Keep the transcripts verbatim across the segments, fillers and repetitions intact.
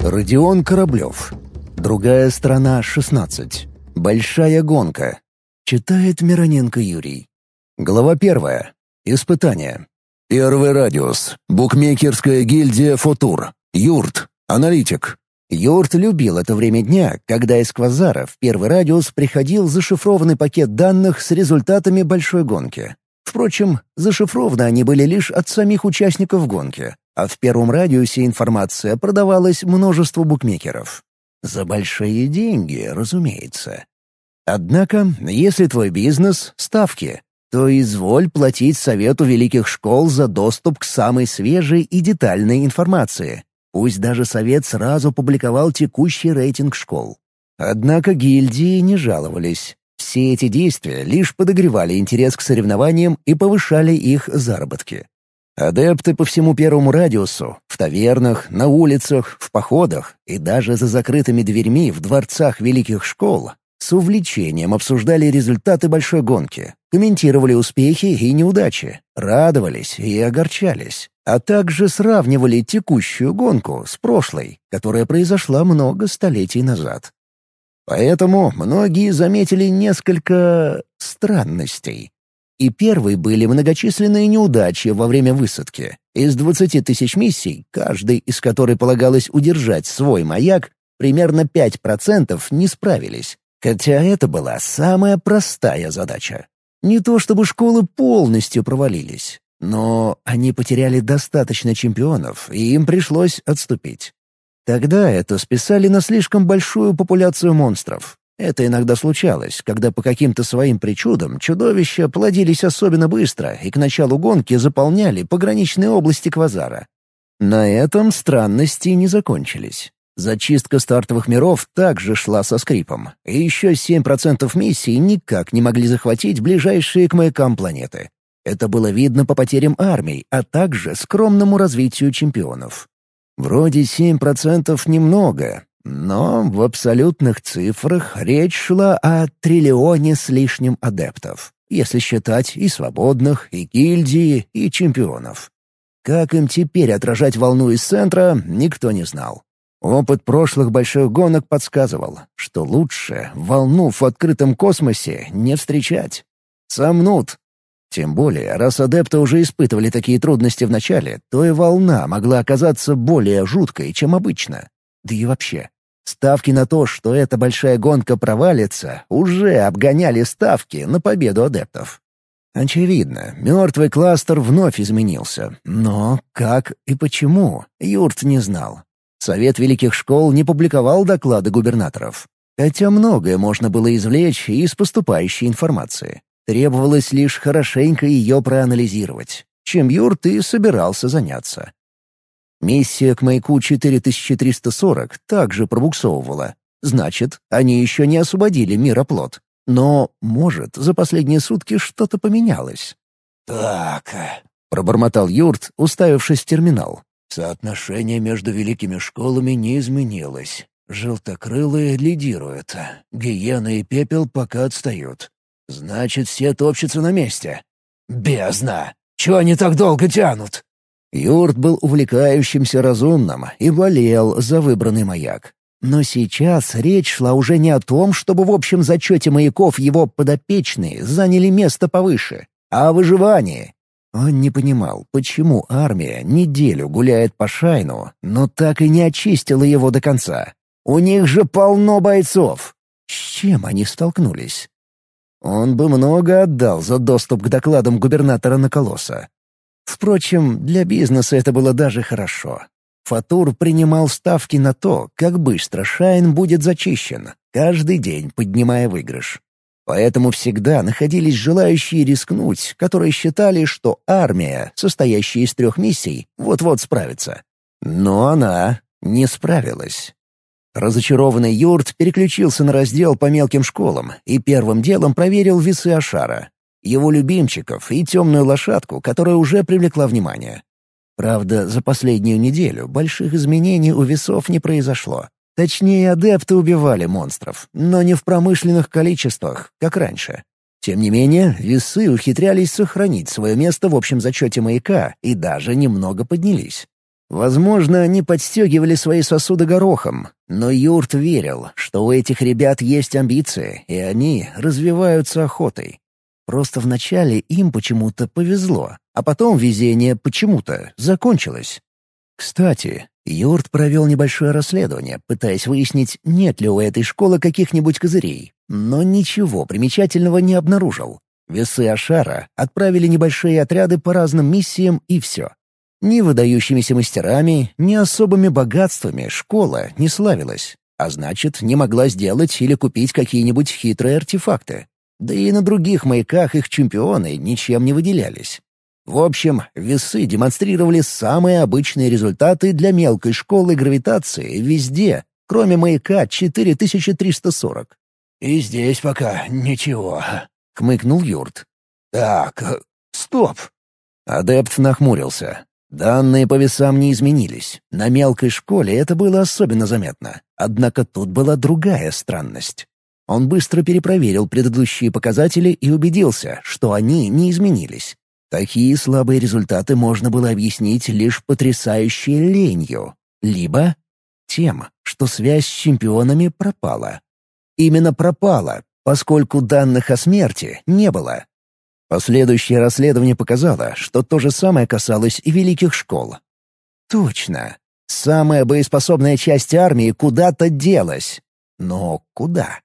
Родион Кораблев. Другая страна, шестнадцать. Большая гонка. Читает Мироненко Юрий. Глава первая. Испытание. Первый радиус. Букмекерская гильдия «Футур». Юрт. Аналитик. Юрт любил это время дня, когда из квазара в первый радиус приходил зашифрованный пакет данных с результатами большой гонки. Впрочем, зашифрованы они были лишь от самих участников гонки, а в первом радиусе информация продавалась множеству букмекеров. За большие деньги, разумеется. Однако, если твой бизнес — ставки, то изволь платить совету великих школ за доступ к самой свежей и детальной информации. Пусть даже совет сразу публиковал текущий рейтинг школ. Однако гильдии не жаловались. Все эти действия лишь подогревали интерес к соревнованиям и повышали их заработки. Адепты по всему первому радиусу, в тавернах, на улицах, в походах и даже за закрытыми дверьми в дворцах великих школ с увлечением обсуждали результаты большой гонки, комментировали успехи и неудачи, радовались и огорчались, а также сравнивали текущую гонку с прошлой, которая произошла много столетий назад. Поэтому многие заметили несколько странностей. И первой были многочисленные неудачи во время высадки. Из двадцати тысяч миссий, каждой из которой полагалось удержать свой маяк, примерно пять процентов не справились. Хотя это была самая простая задача. Не то чтобы школы полностью провалились, но они потеряли достаточно чемпионов, и им пришлось отступить. Тогда это списали на слишком большую популяцию монстров. Это иногда случалось, когда по каким-то своим причудам чудовища плодились особенно быстро и к началу гонки заполняли пограничные области квазара. На этом странности не закончились. Зачистка стартовых миров также шла со скрипом, и еще семь процентов миссий никак не могли захватить ближайшие к маякам планеты. Это было видно по потерям армий, а также скромному развитию чемпионов. Вроде семь процентов немного, но в абсолютных цифрах речь шла о триллионе с лишним адептов, если считать и свободных, и гильдии, и чемпионов. Как им теперь отражать волну из центра, никто не знал. Опыт прошлых больших гонок подсказывал, что лучше волну в открытом космосе не встречать. Сомнут. Тем более, раз адепты уже испытывали такие трудности в начале, то и волна могла оказаться более жуткой, чем обычно. Да и вообще, ставки на то, что эта большая гонка провалится, уже обгоняли ставки на победу адептов. Очевидно, мертвый кластер вновь изменился, но как и почему, Юрт не знал. Совет великих школ не публиковал доклады губернаторов, хотя многое можно было извлечь из поступающей информации. Требовалось лишь хорошенько ее проанализировать, чем Юрт и собирался заняться. Миссия к маяку четыре тысячи триста сорок также пробуксовывала. Значит, они еще не освободили мироплод. Но, может, за последние сутки что-то поменялось. «Так», — пробормотал Юрт, уставившись в терминал. «Соотношение между великими школами не изменилось. Желтокрылые лидируют. Гиена и Пепел пока отстают. Значит, все топчутся на месте. Бездна! Чего они так долго тянут?» Юрт был увлекающимся разумным и болел за выбранный маяк. Но сейчас речь шла уже не о том, чтобы в общем зачете маяков его подопечные заняли место повыше, а о выживании. Он не понимал, почему армия неделю гуляет по Шайну, но так и не очистила его до конца. У них же полно бойцов. С чем они столкнулись? Он бы много отдал за доступ к докладам губернатора на Колосса. Впрочем, для бизнеса это было даже хорошо. Футур принимал ставки на то, как быстро Шайн будет зачищен, каждый день поднимая выигрыш. Поэтому всегда находились желающие рискнуть, которые считали, что армия, состоящая из трех миссий, вот-вот справится. Но она не справилась. Разочарованный Юрт переключился на раздел по мелким школам и первым делом проверил весы Ашара, его любимчиков и темную лошадку, которая уже привлекла внимание. Правда, за последнюю неделю больших изменений у весов не произошло. Точнее, адепты убивали монстров, но не в промышленных количествах, как раньше. Тем не менее, весы ухитрялись сохранить свое место в общем зачете маяка и даже немного поднялись. Возможно, они подстегивали свои сосуды горохом, но Юрт верил, что у этих ребят есть амбиции, и они развиваются охотой. Просто вначале им почему-то повезло, а потом везение почему-то закончилось. Кстати, Юрт провел небольшое расследование, пытаясь выяснить, нет ли у этой школы каких-нибудь козырей, но ничего примечательного не обнаружил. Весы Ашара отправили небольшие отряды по разным миссиям, и все. Ни выдающимися мастерами, ни особыми богатствами школа не славилась, а значит, не могла сделать или купить какие-нибудь хитрые артефакты. Да и на других маяках их чемпионы ничем не выделялись. В общем, весы демонстрировали самые обычные результаты для мелкой школы гравитации везде, кроме маяка четыре тысячи триста сорок. «И здесь пока ничего», — хмыкнул Юрт. «Так, стоп». Адепт нахмурился. Данные по весам не изменились. На мелкой школе это было особенно заметно. Однако тут была другая странность. Он быстро перепроверил предыдущие показатели и убедился, что они не изменились. Такие слабые результаты можно было объяснить лишь потрясающей ленью, либо тем, что связь с чемпионами пропала. Именно пропала, поскольку данных о смерти не было. Последующее расследование показало, что то же самое касалось и великих школ. Точно. Самая боеспособная часть армии куда-то делась. Но куда?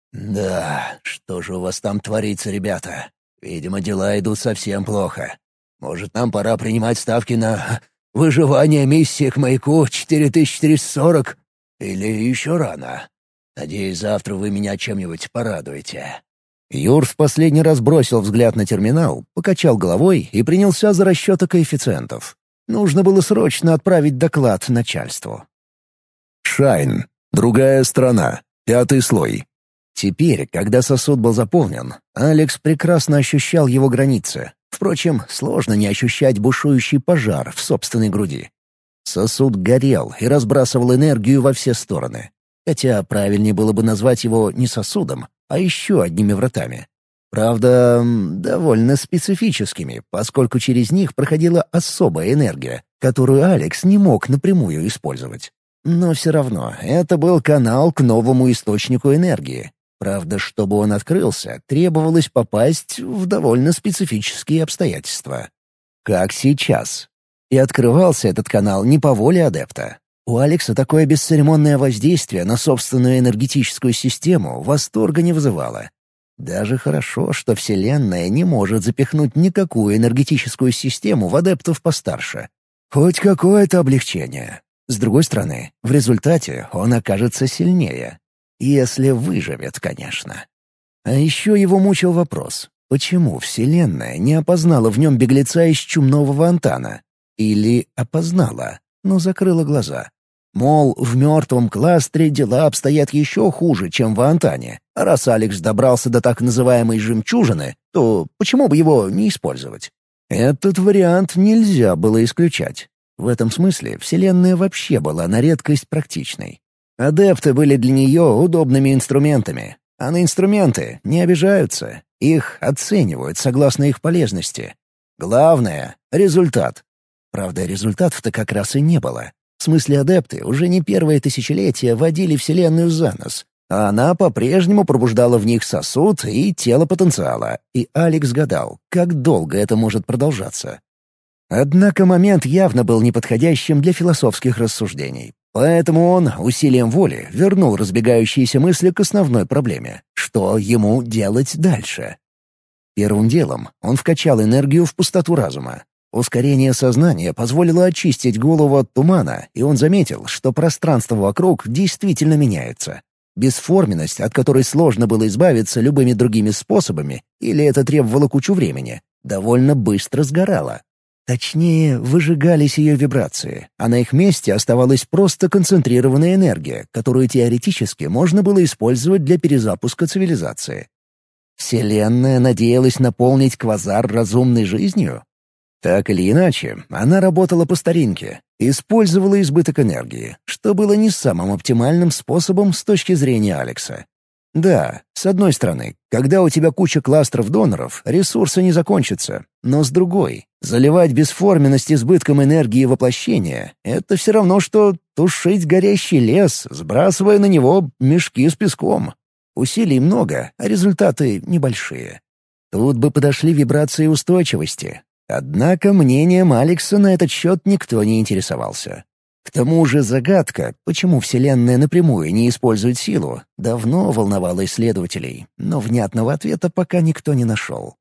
«Да, что же у вас там творится, ребята? Видимо, дела идут совсем плохо. Может, нам пора принимать ставки на выживание миссии к маяку четыре тысячи триста сорок? Или еще рано? Надеюсь, завтра вы меня чем-нибудь порадуете». Юр в последний раз бросил взгляд на терминал, покачал головой и принялся за расчеты коэффициентов. Нужно было срочно отправить доклад начальству. Шайн. Другая страна. Пятый слой. Теперь, когда сосуд был заполнен, Алекс прекрасно ощущал его границы. Впрочем, сложно не ощущать бушующий пожар в собственной груди. Сосуд горел и разбрасывал энергию во все стороны. Хотя правильнее было бы назвать его не сосудом, а еще одними вратами. Правда, довольно специфическими, поскольку через них проходила особая энергия, которую Алекс не мог напрямую использовать. Но все равно это был канал к новому источнику энергии. Правда, чтобы он открылся, требовалось попасть в довольно специфические обстоятельства. Как сейчас. И открывался этот канал не по воле адепта. У Алекса такое бесцеремонное воздействие на собственную энергетическую систему восторга не вызывало. Даже хорошо, что Вселенная не может запихнуть никакую энергетическую систему в адептов постарше. Хоть какое-то облегчение. С другой стороны, в результате он окажется сильнее. Если выживет, конечно. А еще его мучил вопрос, почему Вселенная не опознала в нем беглеца из чумного Вантана? Или опознала, но закрыла глаза. Мол, в мертвом кластере дела обстоят еще хуже, чем в Вантане. А раз Алекс добрался до так называемой «жемчужины», то почему бы его не использовать? Этот вариант нельзя было исключать. В этом смысле Вселенная вообще была на редкость практичной. Адепты были для нее удобными инструментами, а на инструменты не обижаются, их оценивают согласно их полезности. Главное — результат. Правда, результатов-то как раз и не было. В смысле, адепты уже не первое тысячелетие водили Вселенную за нос, а она по-прежнему пробуждала в них сосуд и тело потенциала, и Алекс гадал, как долго это может продолжаться. Однако момент явно был неподходящим для философских рассуждений. Поэтому он усилием воли вернул разбегающиеся мысли к основной проблеме — что ему делать дальше. Первым делом он вкачал энергию в пустоту разума. Ускорение сознания позволило очистить голову от тумана, и он заметил, что пространство вокруг действительно меняется. Бесформенность, от которой сложно было избавиться любыми другими способами, или это требовало кучу времени, довольно быстро сгорала. Точнее, выжигались ее вибрации, а на их месте оставалась просто концентрированная энергия, которую теоретически можно было использовать для перезапуска цивилизации. Вселенная надеялась наполнить квазар разумной жизнью? Так или иначе, она работала по старинке, использовала избыток энергии, что было не самым оптимальным способом с точки зрения Алекса. Да, с одной стороны, когда у тебя куча кластеров доноров, ресурсы не закончатся, но с другой, Заливать бесформенность избытком энергии воплощения — это все равно, что тушить горящий лес, сбрасывая на него мешки с песком. Усилий много, а результаты небольшие. Тут бы подошли вибрации устойчивости. Однако мнением Алекса на этот счет никто не интересовался. К тому же загадка, почему Вселенная напрямую не использует силу, давно волновала исследователей, но внятного ответа пока никто не нашел.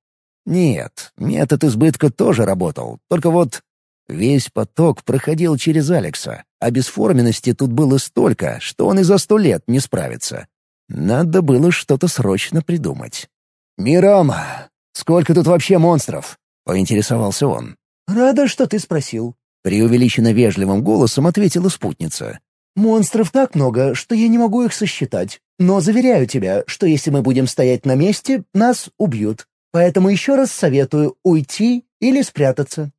Нет, метод избытка тоже работал, только вот весь поток проходил через Алекса, а бесформенности тут было столько, что он и за сто лет не справится. Надо было что-то срочно придумать. «Мирам, сколько тут вообще монстров?» — поинтересовался он. «Рада, что ты спросил», — преувеличенно вежливым голосом ответила спутница. «Монстров так много, что я не могу их сосчитать. Но заверяю тебя, что если мы будем стоять на месте, нас убьют. Поэтому еще раз советую уйти или спрятаться».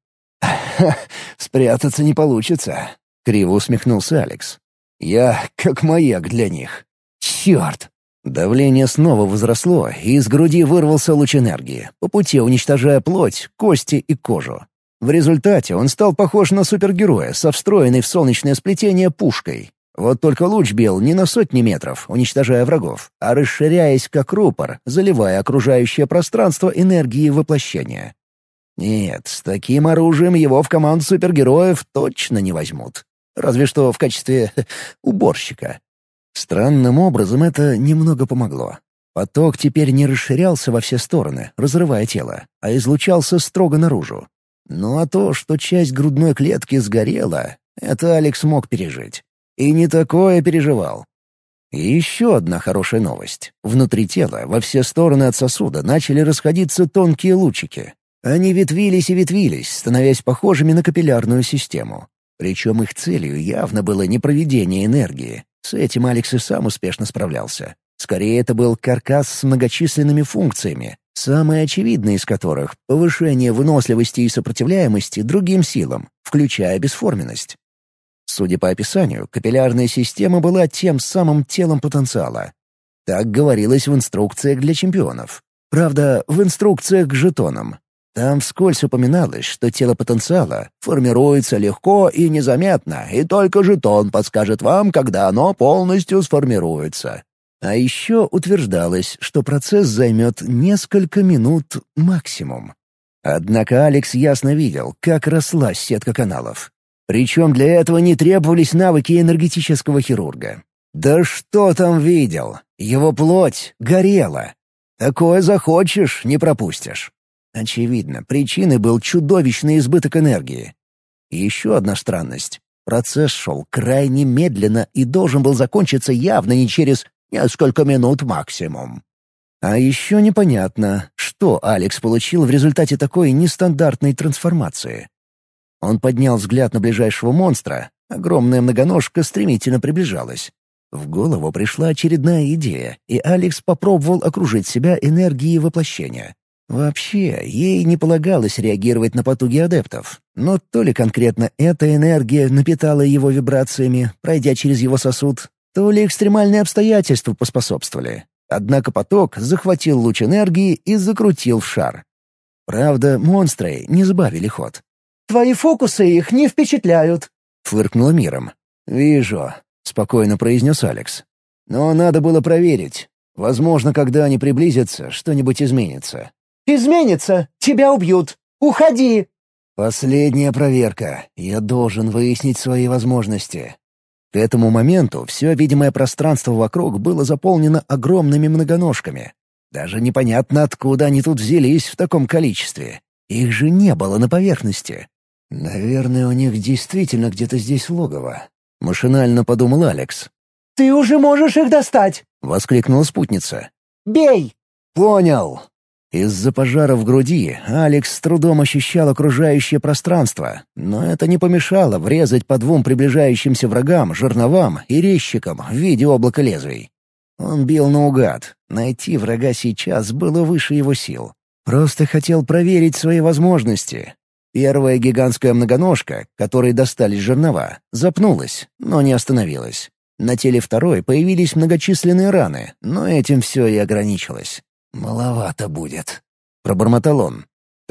«Спрятаться не получится», — криво усмехнулся Алекс. «Я как маяк для них». «Черт!» Давление снова возросло, и из груди вырвался луч энергии, по пути уничтожая плоть, кости и кожу. В результате он стал похож на супергероя со встроенной в солнечное сплетение пушкой. Вот только луч бил не на сотни метров, уничтожая врагов, а расширяясь как рупор, заливая окружающее пространство энергией воплощения. Нет, с таким оружием его в команду супергероев точно не возьмут. Разве что в качестве уборщика. Странным образом это немного помогло. Поток теперь не расширялся во все стороны, разрывая тело, а излучался строго наружу. Ну а то, что часть грудной клетки сгорела, это Алекс мог пережить. И не такое переживал. И еще одна хорошая новость. Внутри тела, во все стороны от сосуда, начали расходиться тонкие лучики. Они ветвились и ветвились, становясь похожими на капиллярную систему. Причем их целью явно было не проведение энергии. С этим Алекс и сам успешно справлялся. Скорее, это был каркас с многочисленными функциями, самые очевидные из которых — повышение выносливости и сопротивляемости другим силам, включая бесформенность. Судя по описанию, капиллярная система была тем самым телом потенциала. Так говорилось в инструкциях для чемпионов. Правда, в инструкциях к жетонам. Там вскользь упоминалось, что тело потенциала формируется легко и незаметно, и только жетон подскажет вам, когда оно полностью сформируется. А еще утверждалось, что процесс займет несколько минут максимум. Однако Алекс ясно видел, как росла сетка каналов. Причем для этого не требовались навыки энергетического хирурга. Да что там видел? Его плоть горела. Такое захочешь — не пропустишь. Очевидно, причиной был чудовищный избыток энергии. Еще одна странность. Процесс шел крайне медленно и должен был закончиться явно не через несколько минут максимум. А еще непонятно, что Алекс получил в результате такой нестандартной трансформации. Он поднял взгляд на ближайшего монстра. Огромная многоножка стремительно приближалась. В голову пришла очередная идея, и Алекс попробовал окружить себя энергией воплощения. Вообще, ей не полагалось реагировать на потуги адептов, но то ли конкретно эта энергия напитала его вибрациями, пройдя через его сосуд, то ли экстремальные обстоятельства поспособствовали. Однако поток захватил луч энергии и закрутил в шар. Правда, монстры не сбавили ход. «Твои фокусы их не впечатляют», — фыркнула Миром. «Вижу», — спокойно произнес Алекс. «Но надо было проверить. Возможно, когда они приблизятся, что-нибудь изменится». «Изменится! Тебя убьют! Уходи!» «Последняя проверка. Я должен выяснить свои возможности». К этому моменту все видимое пространство вокруг было заполнено огромными многоножками. Даже непонятно, откуда они тут взялись в таком количестве. Их же не было на поверхности. «Наверное, у них действительно где-то здесь логово», — машинально подумал Алекс. «Ты уже можешь их достать!» — воскликнула спутница. «Бей!» «Понял!» Из-за пожара в груди Алекс с трудом ощущал окружающее пространство, но это не помешало врезать по двум приближающимся врагам, жерновам и резчикам в виде облака лезвий. Он бил наугад. Найти врага сейчас было выше его сил. Просто хотел проверить свои возможности. Первая гигантская многоножка, которой достались жернова, запнулась, но не остановилась. На теле второй появились многочисленные раны, но этим все и ограничилось. «Маловато будет», — пробормотал он.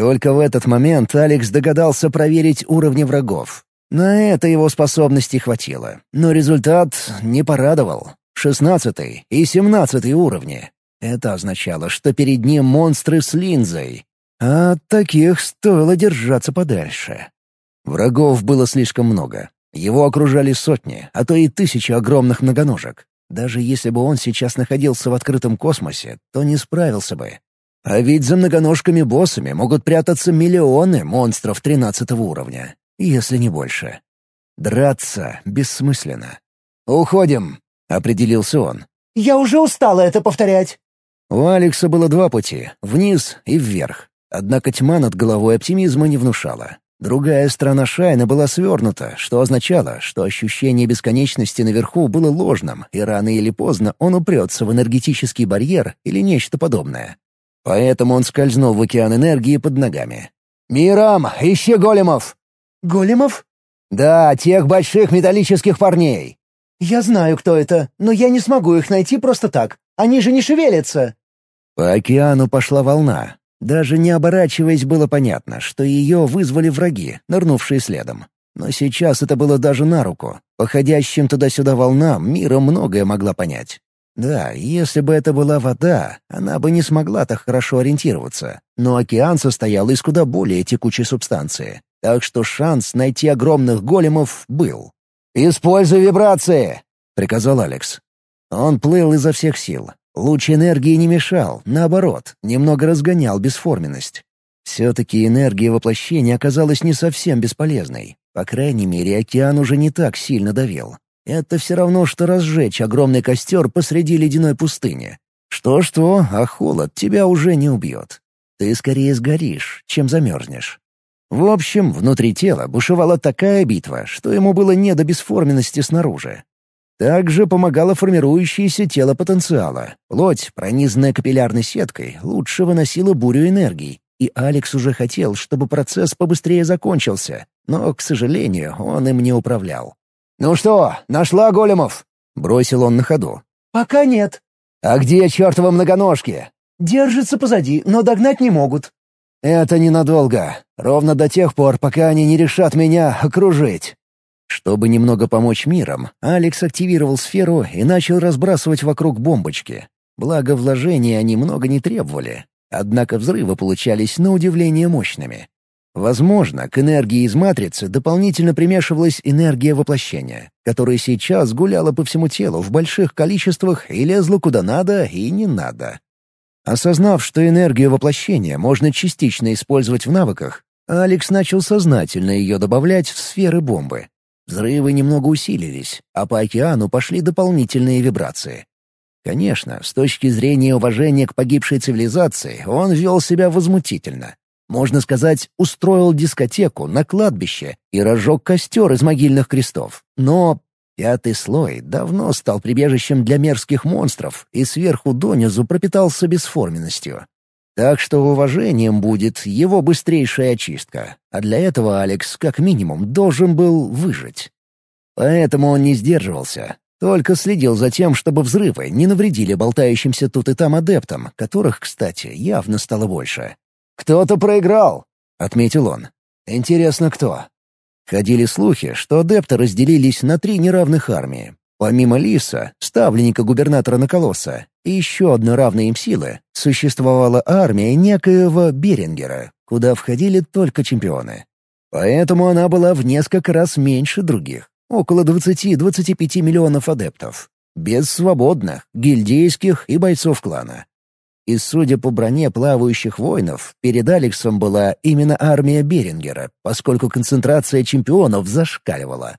Только в этот момент Алекс догадался проверить уровни врагов. На это его способности хватило, но результат не порадовал. Шестнадцатый и семнадцатый уровни. Это означало, что перед ним монстры с линзой. А от таких стоило держаться подальше. Врагов было слишком много. Его окружали сотни, а то и тысячи огромных многоножек. Даже если бы он сейчас находился в открытом космосе, то не справился бы. А ведь за многоножками-боссами могут прятаться миллионы монстров тринадцатого уровня, если не больше. Драться бессмысленно. «Уходим», — определился он. «Я уже устала это повторять». У Алекса было два пути — вниз и вверх. Однако тьма над головой оптимизма не внушала. Другая сторона Шайна была свернута, что означало, что ощущение бесконечности наверху было ложным, и рано или поздно он упрется в энергетический барьер или нечто подобное. Поэтому он скользнул в океан энергии под ногами. «Мирам, ищи големов!» «Големов?» «Да, тех больших металлических парней!» «Я знаю, кто это, но я не смогу их найти просто так. Они же не шевелятся!» По океану пошла волна. Даже не оборачиваясь, было понятно, что ее вызвали враги, нырнувшие следом. Но сейчас это было даже на руку. По ходящим туда-сюда волнам Мира многое могла понять. Да, если бы это была вода, она бы не смогла так хорошо ориентироваться. Но океан состоял из куда более текучей субстанции. Так что шанс найти огромных големов был. «Используй вибрации!» — приказал Алекс. Он плыл изо всех сил. Луч энергии не мешал, наоборот, немного разгонял бесформенность. Все-таки энергия воплощения оказалась не совсем бесполезной. По крайней мере, океан уже не так сильно давил. Это все равно, что разжечь огромный костер посреди ледяной пустыни. Что-что, а холод тебя уже не убьет. Ты скорее сгоришь, чем замерзнешь. В общем, внутри тела бушевала такая битва, что ему было не до бесформенности снаружи. Также помогало формирующееся тело потенциала. Плоть, пронизанная капиллярной сеткой, лучше выносила бурю энергий. И Алекс уже хотел, чтобы процесс побыстрее закончился. Но, к сожалению, он им не управлял. «Ну что, нашла големов?» — бросил он на ходу. «Пока нет». «А где чертовы многоножки?» «Держатся позади, но догнать не могут». «Это ненадолго. Ровно до тех пор, пока они не решат меня окружить». Чтобы немного помочь мирам, Алекс активировал сферу и начал разбрасывать вокруг бомбочки. Благо, вложения они много не требовали. Однако взрывы получались на удивление мощными. Возможно, к энергии из матрицы дополнительно примешивалась энергия воплощения, которая сейчас гуляла по всему телу в больших количествах и лезла куда надо и не надо. Осознав, что энергию воплощения можно частично использовать в навыках, Алекс начал сознательно ее добавлять в сферы бомбы. Взрывы немного усилились, а по океану пошли дополнительные вибрации. Конечно, с точки зрения уважения к погибшей цивилизации, он вел себя возмутительно. Можно сказать, устроил дискотеку на кладбище и разжег костер из могильных крестов. Но пятый слой давно стал прибежищем для мерзких монстров и сверху донизу пропитался бесформенностью. Так что уважением будет его быстрейшая очистка, а для этого Алекс как минимум должен был выжить. Поэтому он не сдерживался, только следил за тем, чтобы взрывы не навредили болтающимся тут и там адептам, которых, кстати, явно стало больше. «Кто-то проиграл», — отметил он. «Интересно, кто?» Ходили слухи, что адепты разделились на три неравных армии. Помимо Лиса, ставленника губернатора Наколоса, и еще одной равной им силы, существовала армия некоего Берингера, куда входили только чемпионы. Поэтому она была в несколько раз меньше других, около двадцати-двадцати пяти миллионов адептов, без свободных, гильдейских и бойцов клана. И судя по броне плавающих воинов, перед Алексом была именно армия Берингера, поскольку концентрация чемпионов зашкаливала.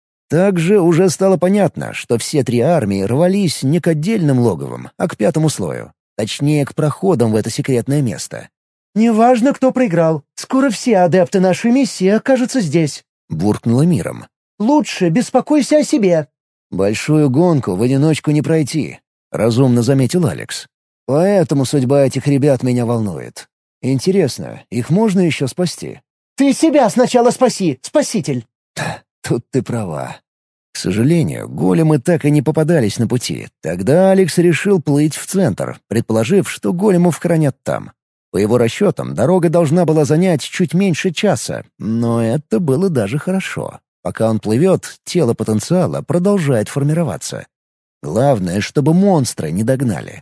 Также уже стало понятно, что все три армии рвались не к отдельным логовам, а к пятому слою. Точнее, к проходам в это секретное место. «Неважно, кто проиграл. Скоро все адепты нашей миссии окажутся здесь», — буркнула Миром. «Лучше беспокойся о себе». «Большую гонку в одиночку не пройти», — разумно заметил Алекс. «Поэтому судьба этих ребят меня волнует. Интересно, их можно еще спасти?» «Ты себя сначала спаси, спаситель!» Тут ты права. К сожалению, големы так и не попадались на пути. Тогда Алекс решил плыть в центр, предположив, что големов хранят там. По его расчетам, дорога должна была занять чуть меньше часа, но это было даже хорошо. Пока он плывет, тело потенциала продолжает формироваться. Главное, чтобы монстры не догнали.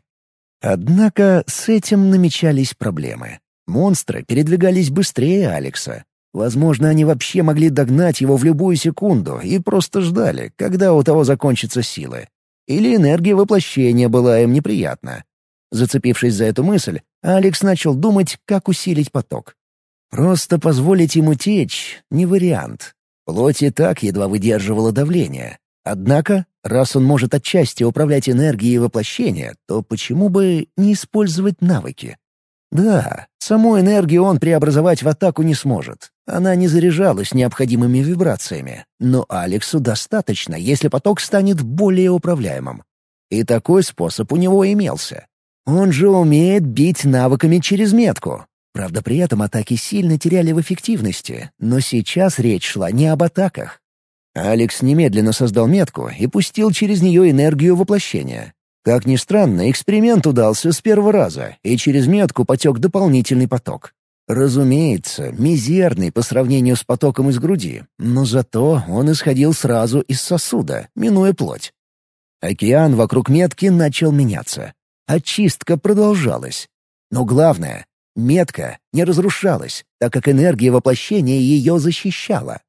Однако с этим намечались проблемы. Монстры передвигались быстрее Алекса. Возможно, они вообще могли догнать его в любую секунду и просто ждали, когда у того закончатся силы. Или энергия воплощения была им неприятна. Зацепившись за эту мысль, Алекс начал думать, как усилить поток. Просто позволить ему течь — не вариант. Плоть и так едва выдерживала давление. Однако, раз он может отчасти управлять энергией воплощения, то почему бы не использовать навыки? Да, саму энергию он преобразовать в атаку не сможет. Она не заряжалась необходимыми вибрациями. Но Алексу достаточно, если поток станет более управляемым. И такой способ у него имелся. Он же умеет бить навыками через метку. Правда, при этом атаки сильно теряли в эффективности, но сейчас речь шла не об атаках. Алекс немедленно создал метку и пустил через нее энергию воплощения. Как ни странно, эксперимент удался с первого раза, и через метку потек дополнительный поток. Разумеется, мизерный по сравнению с потоком из груди, но зато он исходил сразу из сосуда, минуя плоть. Океан вокруг метки начал меняться. Очистка продолжалась. Но главное — метка не разрушалась, так как энергия воплощения ее защищала.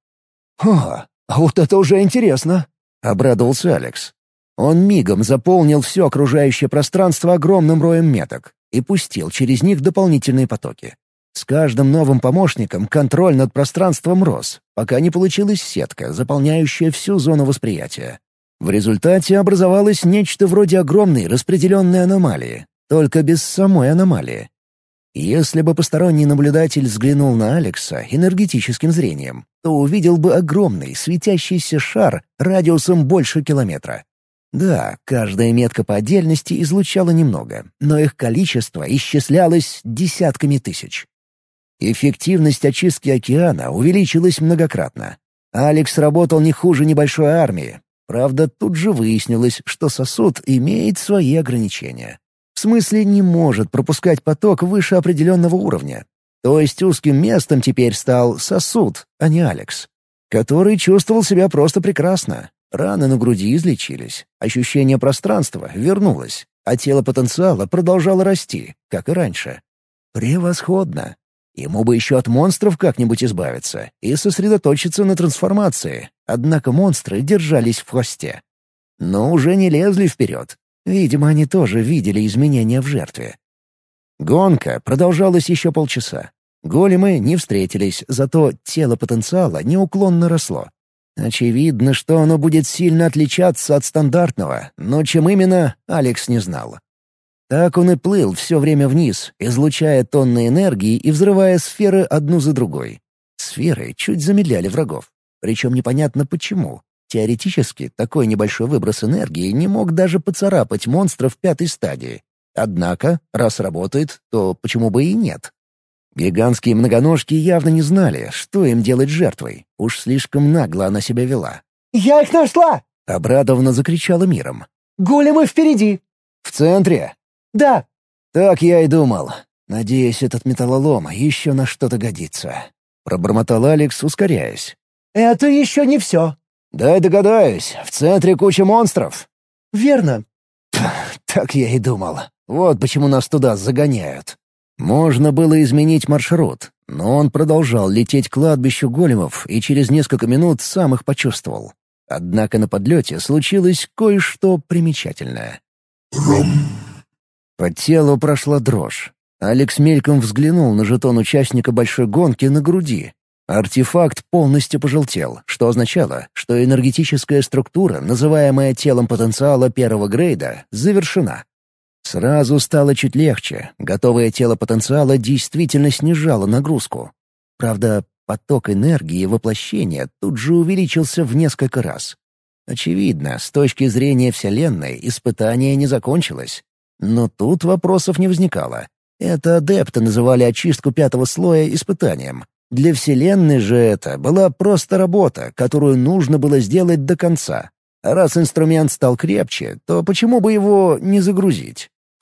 «О, а вот это уже интересно!» — обрадовался Алекс. Он мигом заполнил все окружающее пространство огромным роем меток и пустил через них дополнительные потоки. С каждым новым помощником контроль над пространством рос, пока не получилась сетка, заполняющая всю зону восприятия. В результате образовалось нечто вроде огромной распределенной аномалии, только без самой аномалии. Если бы посторонний наблюдатель взглянул на Алекса энергетическим зрением, то увидел бы огромный светящийся шар радиусом больше километра. Да, каждая метка по отдельности излучала немного, но их количество исчислялось десятками тысяч. Эффективность очистки океана увеличилась многократно. Алекс работал не хуже небольшой армии. Правда, тут же выяснилось, что сосуд имеет свои ограничения. В смысле, не может пропускать поток выше определенного уровня. То есть узким местом теперь стал сосуд, а не Алекс, который чувствовал себя просто прекрасно. Раны на груди излечились, ощущение пространства вернулось, а тело потенциала продолжало расти, как и раньше. Превосходно. Ему бы еще от монстров как-нибудь избавиться и сосредоточиться на трансформации, однако монстры держались в хвосте. Но уже не лезли вперед. Видимо, они тоже видели изменения в жертве. Гонка продолжалась еще полчаса. Големы не встретились, зато тело потенциала неуклонно росло. Очевидно, что оно будет сильно отличаться от стандартного, но чем именно, Алекс не знал. Так он и плыл все время вниз, излучая тонны энергии и взрывая сферы одну за другой. Сферы чуть замедляли врагов. Причем непонятно почему. Теоретически, такой небольшой выброс энергии не мог даже поцарапать монстров пятой стадии. Однако, раз работает, то почему бы и нет? Гигантские многоножки явно не знали, что им делать с жертвой. Уж слишком нагло она себя вела. «Я их нашла!» — обрадованно закричала Миром. «Големы впереди!» «В центре?» «Да!» «Так я и думал. Надеюсь, этот металлолом еще на что-то годится». Пробормотал Алекс, ускоряясь. «Это еще не все». «Дай догадаюсь, в центре куча монстров». «Верно». «Так я и думал. Вот почему нас туда загоняют». Можно было изменить маршрут, но он продолжал лететь к кладбищу големов и через несколько минут сам их почувствовал. Однако на подлете случилось кое-что примечательное. По телу прошла дрожь. Алекс мельком взглянул на жетон участника большой гонки на груди. Артефакт полностью пожелтел, что означало, что энергетическая структура, называемая телом потенциала первого грейда, завершена. Сразу стало чуть легче, готовое тело потенциала действительно снижало нагрузку. Правда, поток энергии воплощения тут же увеличился в несколько раз. Очевидно, с точки зрения Вселенной испытание не закончилось. Но тут вопросов не возникало. Это адепты называли очистку пятого слоя испытанием. Для Вселенной же это была просто работа, которую нужно было сделать до конца. А раз инструмент стал крепче, то почему бы его не загрузить?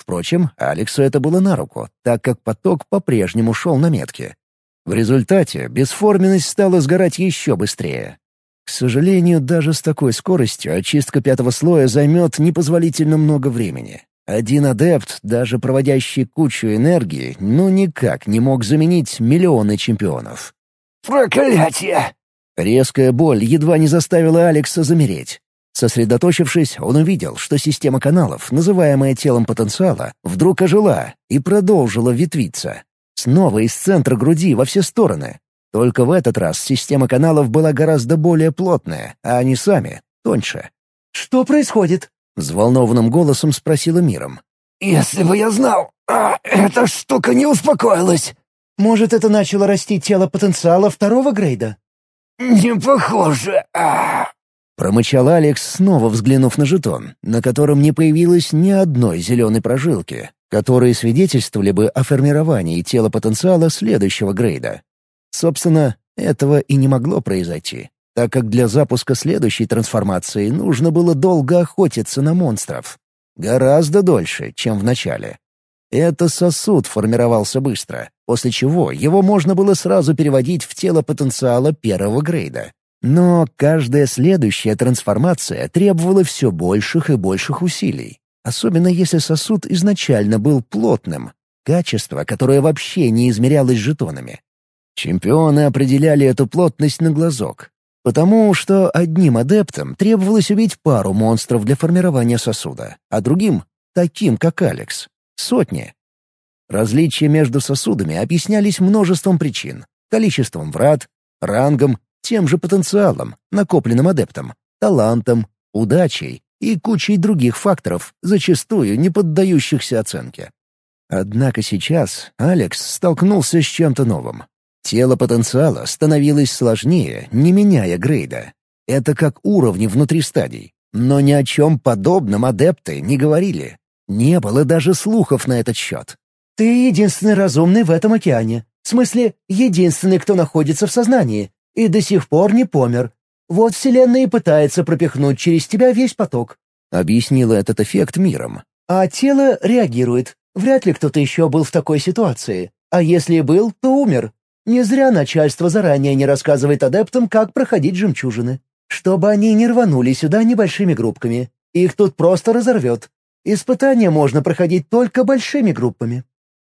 Впрочем, Алексу это было на руку, так как поток по-прежнему шел на метки. В результате бесформенность стала сгорать еще быстрее. К сожалению, даже с такой скоростью очистка пятого слоя займет непозволительно много времени. Один адепт, даже проводящий кучу энергии, ну никак не мог заменить миллионы чемпионов. «Проклятие!» Резкая боль едва не заставила Алекса замереть. Сосредоточившись, он увидел, что система каналов, называемая телом потенциала, вдруг ожила и продолжила ветвиться. Снова из центра груди во все стороны. Только в этот раз система каналов была гораздо более плотная, а они сами — тоньше. «Что происходит?» — взволнованным голосом спросила Миром. «Если бы я знал, а, эта штука не успокоилась». «Может, это начало расти тело потенциала второго грейда?» «Не похоже. А...» Промычал Алекс, снова взглянув на жетон, на котором не появилось ни одной зеленой прожилки, которые свидетельствовали бы о формировании тела потенциала следующего грейда. Собственно, этого и не могло произойти, так как для запуска следующей трансформации нужно было долго охотиться на монстров. Гораздо дольше, чем в начале. Это сосуд формировался быстро, после чего его можно было сразу переводить в тело потенциала первого грейда. Но каждая следующая трансформация требовала все больших и больших усилий, особенно если сосуд изначально был плотным, качество, которое вообще не измерялось жетонами. Чемпионы определяли эту плотность на глазок, потому что одним адептам требовалось убить пару монстров для формирования сосуда, а другим, таким как Алекс, сотни. Различия между сосудами объяснялись множеством причин: количеством врат, рангом, тем же потенциалом, накопленным адептом, талантом, удачей и кучей других факторов, зачастую не поддающихся оценке. Однако сейчас Алекс столкнулся с чем-то новым. Тело потенциала становилось сложнее, не меняя грейда. Это как уровни внутри стадий. Но ни о чем подобном адепты не говорили. Не было даже слухов на этот счет. «Ты единственный разумный в этом океане. В смысле, единственный, кто находится в сознании. И до сих пор не помер. Вот Вселенная и пытается пропихнуть через тебя весь поток», — объяснила этот эффект Миром. «А тело реагирует. Вряд ли кто-то еще был в такой ситуации. А если и был, то умер. Не зря начальство заранее не рассказывает адептам, как проходить жемчужины. Чтобы они не рванули сюда небольшими группками. Их тут просто разорвет. Испытания можно проходить только большими группами».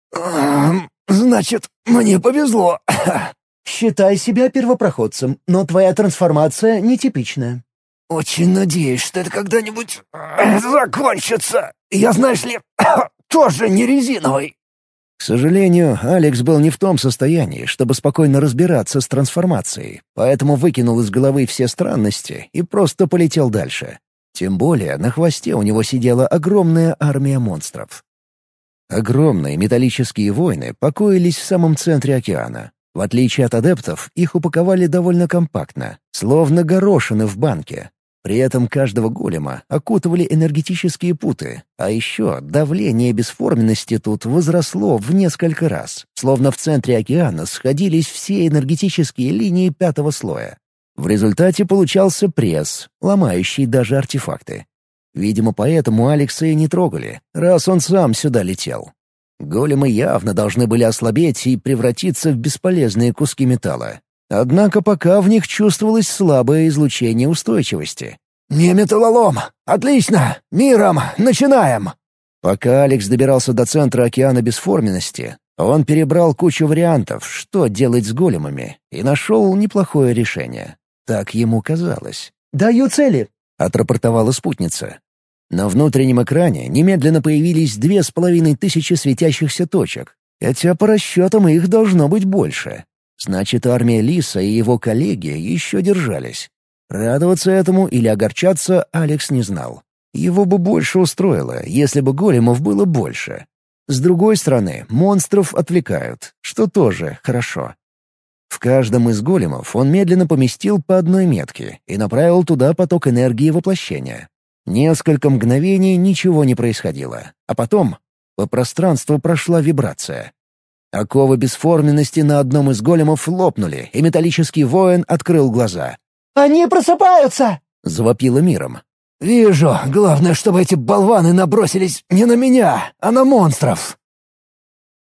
«Значит, мне повезло». «Считай себя первопроходцем, но твоя трансформация нетипичная». «Очень надеюсь, что это когда-нибудь закончится. Я, знаешь ли, тоже не резиновый». К сожалению, Алекс был не в том состоянии, чтобы спокойно разбираться с трансформацией, поэтому выкинул из головы все странности и просто полетел дальше. Тем более на хвосте у него сидела огромная армия монстров. Огромные металлические воины покоились в самом центре океана. В отличие от адептов, их упаковали довольно компактно, словно горошины в банке. При этом каждого голема окутывали энергетические путы, а еще давление бесформенности тут возросло в несколько раз, словно в центре океана сходились все энергетические линии пятого слоя. В результате получался пресс, ломающий даже артефакты. Видимо, поэтому Алекса и не трогали, раз он сам сюда летел. Големы явно должны были ослабеть и превратиться в бесполезные куски металла. Однако пока в них чувствовалось слабое излучение устойчивости. «Не металлолом! Отлично! Миром! Начинаем!» Пока Алекс добирался до центра океана бесформенности, он перебрал кучу вариантов, что делать с големами, и нашел неплохое решение. Так ему казалось. «Даю цели!» — отрапортовала спутница. На внутреннем экране немедленно появились две с половиной тысячи светящихся точек, хотя по расчетам их должно быть больше. Значит, армия Лиса и его коллеги еще держались. Радоваться этому или огорчаться Алекс не знал. Его бы больше устроило, если бы големов было больше. С другой стороны, монстров отвлекают, что тоже хорошо. В каждом из големов он медленно поместил по одной метке и направил туда поток энергии воплощения. Несколько мгновений ничего не происходило, а потом по пространству прошла вибрация. Оковы бесформенности на одном из големов лопнули, и металлический воин открыл глаза. «Они просыпаются!» — завопило Миром. «Вижу. Главное, чтобы эти болваны набросились не на меня, а на монстров».